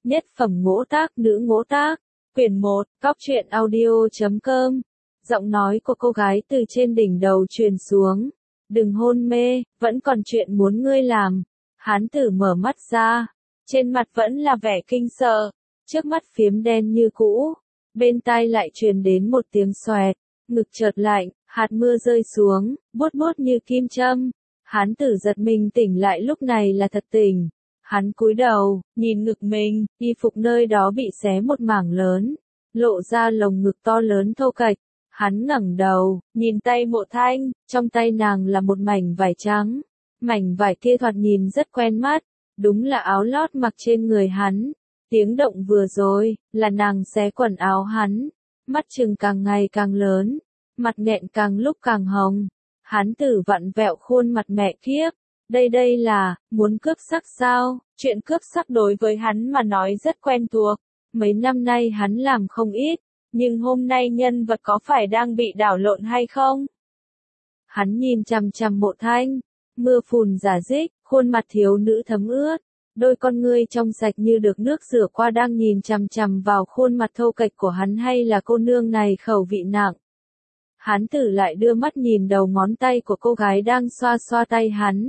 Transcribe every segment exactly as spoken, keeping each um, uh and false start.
Nhất phẩm ngỗ tác nữ ngỗ tác, quyển một, cóc truyện audio chấm com. Giọng nói của cô gái từ trên đỉnh đầu truyền xuống. Đừng hôn mê, vẫn còn chuyện muốn ngươi làm. Hán tử mở mắt ra. Trên mặt vẫn là vẻ kinh sợ. Trước mắt phiếm đen như cũ. Bên tai lại truyền đến một tiếng xoẹt. Ngực chợt lạnh, hạt mưa rơi xuống, buốt buốt như kim châm. Hán tử giật mình tỉnh lại lúc này là thật tỉnh. Hắn cúi đầu, nhìn ngực mình, y phục nơi đó bị xé một mảng lớn, lộ ra lồng ngực to lớn thô kệch. Hắn ngẩng đầu, nhìn tay Mộ Thanh, trong tay nàng là một mảnh vải trắng. Mảnh vải kia thoạt nhìn rất quen mắt, đúng là áo lót mặc trên người hắn. Tiếng động vừa rồi, là nàng xé quần áo hắn. Mắt trừng càng ngày càng lớn, mặt nghẹn càng lúc càng hồng. Hán tử vặn vẹo khuôn mặt mẹ kiếp. Đây đây là, muốn cướp sắc sao? Chuyện cướp sắc đối với hắn mà nói rất quen thuộc. Mấy năm nay hắn làm không ít, nhưng hôm nay nhân vật có phải đang bị đảo lộn hay không? Hắn nhìn chằm chằm Mộ Thanh, mưa phùn rả rích, khuôn mặt thiếu nữ thấm ướt. Đôi con ngươi trong sạch như được nước rửa qua đang nhìn chằm chằm vào khuôn mặt thô kệch của hắn, hay là cô nương này khẩu vị nặng. Hán tử lại đưa mắt nhìn đầu ngón tay của cô gái đang xoa xoa tay hắn.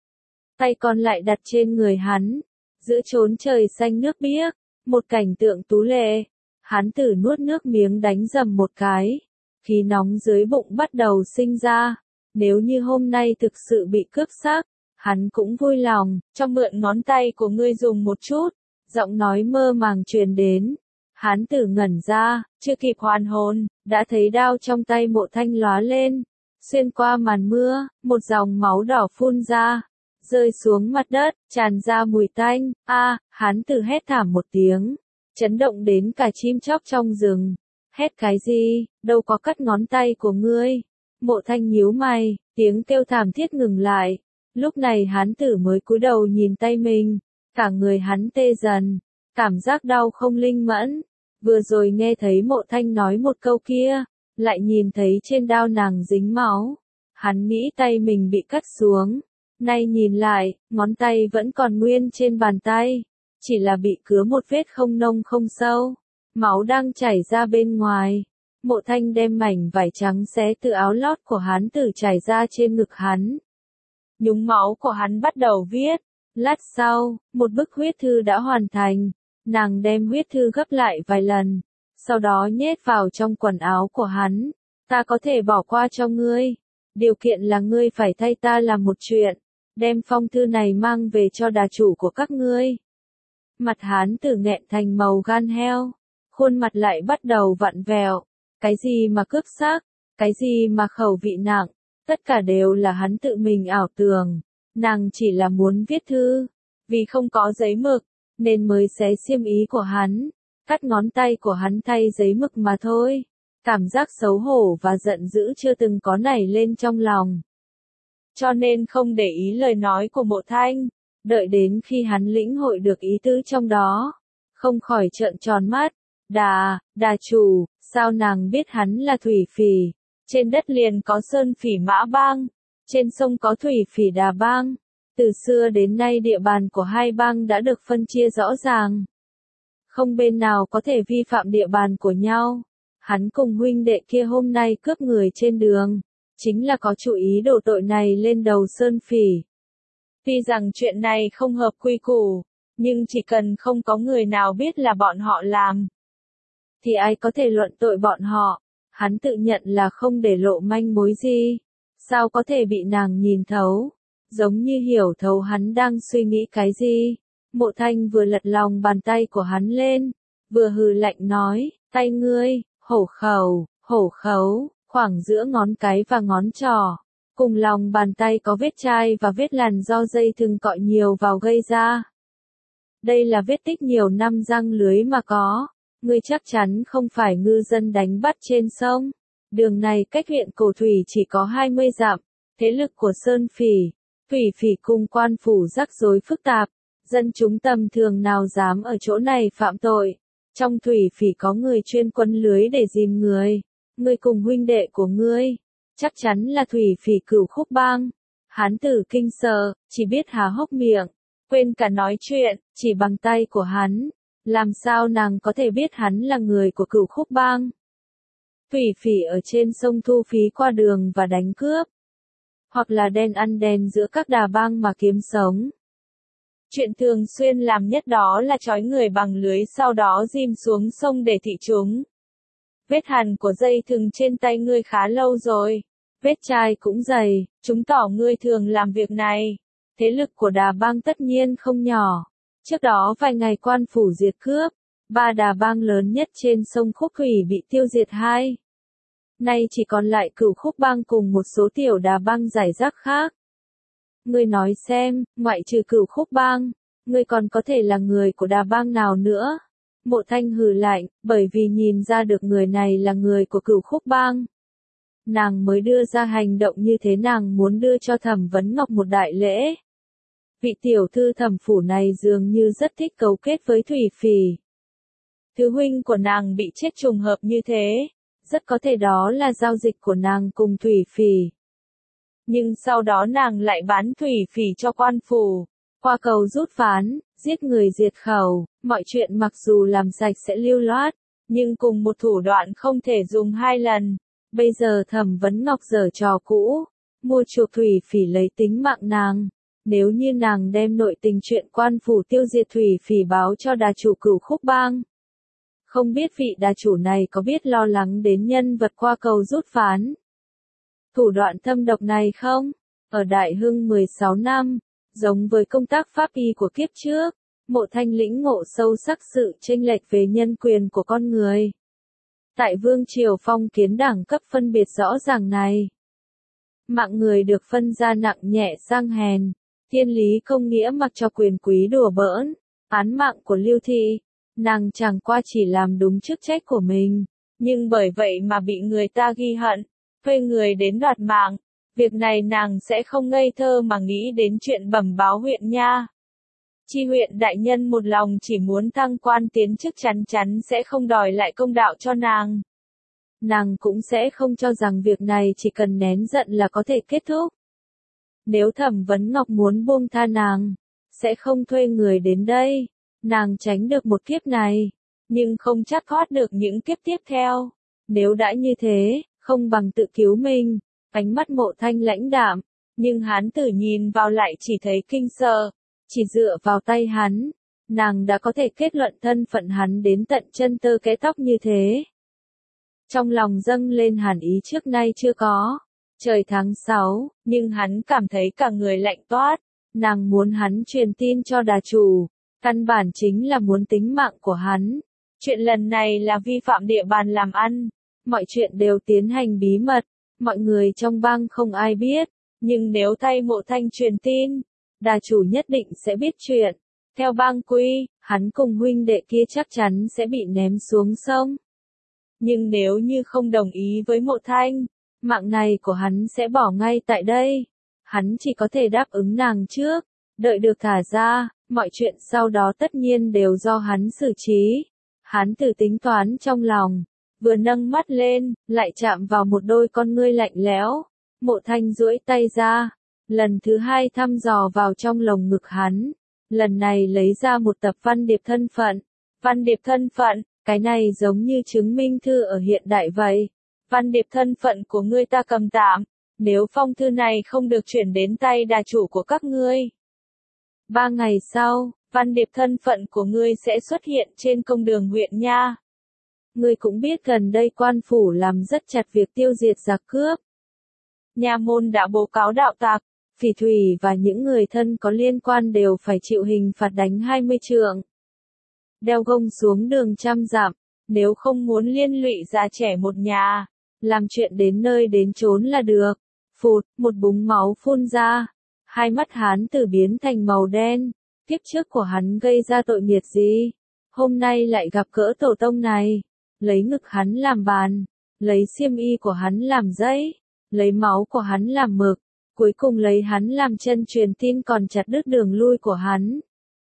Tay còn lại đặt trên người hắn, giữa chốn trời xanh nước biếc, một cảnh tượng tú lệ. Hán tử nuốt nước miếng đánh dầm một cái, khí nóng dưới bụng bắt đầu sinh ra. Nếu như hôm nay thực sự bị cướp xác, hắn cũng vui lòng, cho mượn ngón tay của ngươi dùng một chút. Giọng nói mơ màng truyền đến. Hán tử ngẩn ra, chưa kịp hoàn hồn, đã thấy đao trong tay Mộ Thanh lóa lên. Xuyên qua màn mưa, một dòng máu đỏ phun ra, rơi xuống mặt đất, tràn ra mùi tanh. A, à, hán tử hét thảm một tiếng, chấn động đến cả chim chóc trong rừng. Hét cái gì, đâu có cắt ngón tay của ngươi. Mộ Thanh nhíu mày, tiếng kêu thảm thiết ngừng lại. Lúc này hán tử mới cúi đầu nhìn tay mình, cả người hắn tê dần, cảm giác đau không linh mẫn. Vừa rồi nghe thấy Mộ Thanh nói một câu kia, lại nhìn thấy trên đao nàng dính máu. Hắn nghĩ tay mình bị cắt xuống. Nay nhìn lại, ngón tay vẫn còn nguyên trên bàn tay, chỉ là bị cứa một vết không nông không sâu, máu đang chảy ra bên ngoài. Mộ Thanh đem mảnh vải trắng xé từ áo lót của hắn tử chảy ra trên ngực hắn. Nhúng máu của hắn bắt đầu viết. Lát sau, một bức huyết thư đã hoàn thành. Nàng đem huyết thư gấp lại vài lần, sau đó nhét vào trong quần áo của hắn. Ta có thể bỏ qua cho ngươi, điều kiện là ngươi phải thay ta làm một chuyện. Đem phong thư này mang về cho đà chủ của các ngươi. Mặt hán tử nghẹn thành màu gan heo, khuôn mặt lại bắt đầu vặn vẹo. Cái gì mà cướp xác, cái gì mà khẩu vị nặng, tất cả đều là hắn tự mình ảo tưởng. Nàng chỉ là muốn viết thư, vì không có giấy mực, nên mới xé xiêm ý của hắn, cắt ngón tay của hắn thay giấy mực mà thôi. Cảm giác xấu hổ và giận dữ chưa từng có nảy lên trong lòng. Cho nên không để ý lời nói của Mộ Thanh, đợi đến khi hắn lĩnh hội được ý tứ trong đó, không khỏi trợn tròn mắt. Đà, đà chủ, sao nàng biết hắn là thủy phỉ? Trên đất liền có sơn phỉ Mã Bang, trên sông có thủy phỉ Đà Bang. Từ xưa đến nay địa bàn của hai bang đã được phân chia rõ ràng. Không bên nào có thể vi phạm địa bàn của nhau. Hắn cùng huynh đệ kia hôm nay cướp người trên đường, chính là có chủ ý đổ tội này lên đầu sơn phỉ. Tuy rằng chuyện này không hợp quy củ, nhưng chỉ cần không có người nào biết là bọn họ làm, thì ai có thể luận tội bọn họ. Hắn tự nhận là không để lộ manh mối gì, sao có thể bị nàng nhìn thấu, giống như hiểu thấu hắn đang suy nghĩ cái gì. Mộ Thanh vừa lật lòng bàn tay của hắn lên, vừa hừ lạnh nói, tay ngươi, hổ khẩu, hổ khấu, khoảng giữa ngón cái và ngón trỏ, cùng lòng bàn tay có vết chai và vết lằn do dây thừng cọ nhiều vào gây ra. Đây là vết tích nhiều năm răng lưới mà có. Ngươi chắc chắn không phải ngư dân đánh bắt trên sông. Đường này cách huyện Cổ Thủy chỉ có hai mươi dặm. Thế lực của sơn phỉ, thủy phỉ cùng quan phủ rắc rối phức tạp. Dân chúng tầm thường nào dám ở chỗ này phạm tội. Trong thủy phỉ có người chuyên quấn lưới để dìm người. Ngươi cùng huynh đệ của ngươi, chắc chắn là thủy phỉ Cửu Khúc Bang. Hán tử kinh sợ, chỉ biết há hốc miệng, quên cả nói chuyện, chỉ bằng tay của hắn. Làm sao nàng có thể biết hắn là người của Cửu Khúc bang? Thủy phỉ ở trên sông thu phí qua đường và đánh cướp. Hoặc là đen ăn đen giữa các đà bang mà kiếm sống. Chuyện thường xuyên làm nhất đó là trói người bằng lưới sau đó ghim xuống sông để thị chúng. Vết hằn của dây thừng trên tay ngươi khá lâu rồi. Vết chai cũng dày, chứng tỏ ngươi thường làm việc này. Thế lực của đà bang tất nhiên không nhỏ. Trước đó vài ngày quan phủ diệt cướp, ba đà bang lớn nhất trên sông Khúc Thủy bị tiêu diệt hai. Nay chỉ còn lại Cửu Khúc bang cùng một số tiểu đà bang rải rác khác. Ngươi nói xem, ngoại trừ Cửu Khúc bang, ngươi còn có thể là người của đà bang nào nữa? Mộ Thanh hừ lạnh, bởi vì nhìn ra được người này là người của Cửu Khúc bang. Nàng mới đưa ra hành động như thế, nàng muốn đưa cho Thẩm Vấn Ngọc một đại lễ. Vị tiểu thư Thẩm phủ này dường như rất thích cấu kết với Thủy phỉ. Thứ huynh của nàng bị chết trùng hợp như thế, rất có thể đó là giao dịch của nàng cùng Thủy phỉ. Nhưng sau đó nàng lại bán Thủy phỉ cho quan phủ, qua cầu rút ván, giết người diệt khẩu, mọi chuyện mặc dù làm sạch sẽ lưu loát, nhưng cùng một thủ đoạn không thể dùng hai lần. Bây giờ Thẩm Vấn Ngọc giở trò cũ, mua chuộc Thủy phỉ lấy tính mạng nàng. Nếu như nàng đem nội tình chuyện quan phủ tiêu diệt Thủy phỉ báo cho đà chủ Cửu Khúc bang. Không biết vị đà chủ này có biết lo lắng đến nhân vật qua cầu rút ván. Thủ đoạn thâm độc này không? Ở Đại Hưng mười sáu năm, giống với công tác pháp y của kiếp trước, Mộ Thanh lĩnh ngộ sâu sắc sự chênh lệch về nhân quyền của con người. Tại Vương triều phong kiến đẳng cấp phân biệt rõ ràng này. Mạng người được phân ra nặng nhẹ sang hèn, thiên lý không nghĩa mặc cho quyền quý đùa bỡn, án mạng của Lưu Thị, nàng chẳng qua chỉ làm đúng chức trách của mình, nhưng bởi vậy mà bị người ta ghi hận, thuê người đến đoạt mạng, việc này nàng sẽ không ngây thơ mà nghĩ đến chuyện bẩm báo huyện nha. Chi huyện đại nhân một lòng chỉ muốn thăng quan tiến chức, chắn chắn sẽ không đòi lại công đạo cho nàng. Nàng cũng sẽ không cho rằng việc này chỉ cần nén giận là có thể kết thúc. Nếu Thẩm Vấn Ngọc muốn buông tha nàng, sẽ không thuê người đến đây. Nàng tránh được một kiếp này, nhưng không chắc thoát được những kiếp tiếp theo. Nếu đã như thế, không bằng tự cứu mình. Ánh mắt Mộ Thanh lãnh đạm, nhưng hán tử nhìn vào lại chỉ thấy kinh sợ. Chỉ dựa vào tay hắn, nàng đã có thể kết luận thân phận hắn đến tận chân tơ kẽ tóc như thế. Trong lòng dâng lên hàn ý trước nay chưa có. Trời tháng sáu, nhưng hắn cảm thấy cả người lạnh toát. Nàng muốn hắn truyền tin cho đà chủ, căn bản chính là muốn tính mạng của hắn. Chuyện lần này là vi phạm địa bàn làm ăn, mọi chuyện đều tiến hành bí mật, mọi người trong bang không ai biết, nhưng nếu thay Mộ Thanh truyền tin, đà chủ nhất định sẽ biết chuyện. Theo bang quy, hắn cùng huynh đệ kia chắc chắn sẽ bị ném xuống sông. Nhưng nếu như không đồng ý với Mộ Thanh, mạng này của hắn sẽ bỏ ngay tại đây. Hắn chỉ có thể đáp ứng nàng trước, đợi được thả ra, mọi chuyện sau đó tất nhiên đều do hắn xử trí. Hắn tự tính toán trong lòng, vừa nâng mắt lên, lại chạm vào một đôi con ngươi lạnh lẽo. Mộ Thanh duỗi tay ra, lần thứ hai thăm dò vào trong lồng ngực hắn. Lần này lấy ra một tập văn điệp thân phận. Văn điệp thân phận, cái này giống như chứng minh thư ở hiện đại vậy. Văn điệp thân phận của ngươi ta cầm tạm, nếu phong thư này không được chuyển đến tay đà chủ của các ngươi. Ba ngày sau, văn điệp thân phận của ngươi sẽ xuất hiện trên công đường huyện nha. Ngươi cũng biết gần đây quan phủ làm rất chặt việc tiêu diệt giặc cướp. Nha môn đã báo cáo đạo tặc, phỉ thủy và những người thân có liên quan đều phải chịu hình phạt đánh hai mươi trượng. Đeo gông xuống đường trăm dặm, nếu không muốn liên lụy già trẻ một nhà, làm chuyện đến nơi đến chốn là được. Phụt, một búng máu phun ra, hai mắt hắn tử biến thành màu đen. Kiếp trước của hắn gây ra tội nghiệp gì? Hôm nay lại gặp cỡ tổ tông này, lấy ngực hắn làm bàn, lấy xiêm y của hắn làm dây, lấy máu của hắn làm mực, cuối cùng lấy hắn làm chân truyền tin còn chặt đứt đường lui của hắn.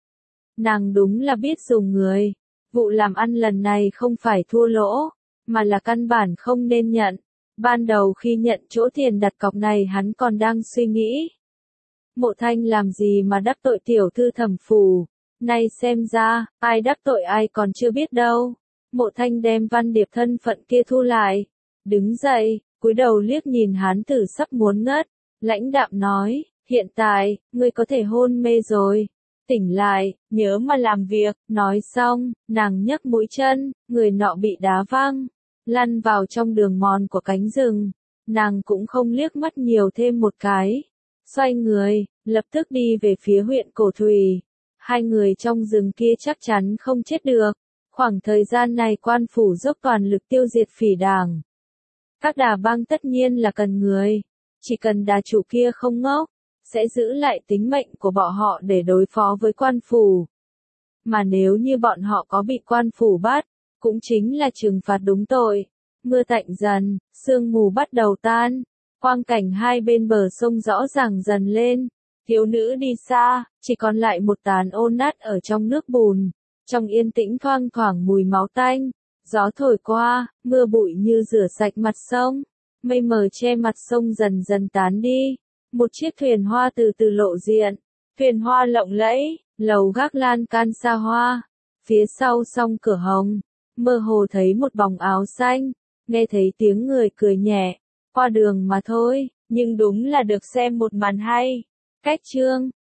Nàng đúng là biết dùng người. Vụ làm ăn lần này không phải thua lỗ, mà là căn bản không nên nhận. Ban đầu khi nhận chỗ tiền đặt cọc này hắn còn đang suy nghĩ. Mộ Thanh làm gì mà đắc tội tiểu thư Thẩm phủ, Nay xem ra, ai đắc tội ai còn chưa biết đâu. Mộ Thanh đem Văn Điệp thân phận kia thu lại. Đứng dậy, cúi đầu liếc nhìn hán tử sắp muốn ngất. Lãnh đạm nói, hiện tại, ngươi có thể hôn mê rồi. Tỉnh lại, nhớ mà làm việc. Nói xong, nàng nhấc mũi chân, người nọ bị đá văng, lăn vào trong đường mòn của cánh rừng. Nàng cũng không liếc mắt nhiều thêm một cái. Xoay người, lập tức đi về phía huyện Cổ Thủy. Hai người trong rừng kia chắc chắn không chết được. Khoảng thời gian này quan phủ dốc toàn lực tiêu diệt phỉ đảng. Các đà bang tất nhiên là cần người. Chỉ cần đà chủ kia không ngốc, sẽ giữ lại tính mệnh của bọn họ để đối phó với quan phủ. Mà nếu như bọn họ có bị quan phủ bắt, cũng chính là trừng phạt đúng tội. Mưa tạnh dần, sương mù bắt đầu tan. Quang cảnh hai bên bờ sông rõ ràng dần lên. Thiếu nữ đi xa, chỉ còn lại một tàn ô nát ở trong nước bùn. Trong yên tĩnh thoang thoảng mùi máu tanh. Gió thổi qua, mưa bụi như rửa sạch mặt sông. Mây mờ che mặt sông dần dần tán đi. Một chiếc thuyền hoa từ từ lộ diện. Thuyền hoa lộng lẫy, lầu gác lan can xa hoa. Phía sau song cửa hồng, mơ hồ thấy một bóng áo xanh. Nghe thấy tiếng người cười nhẹ. Qua đường mà thôi, nhưng đúng là được xem một màn hay. Cách chương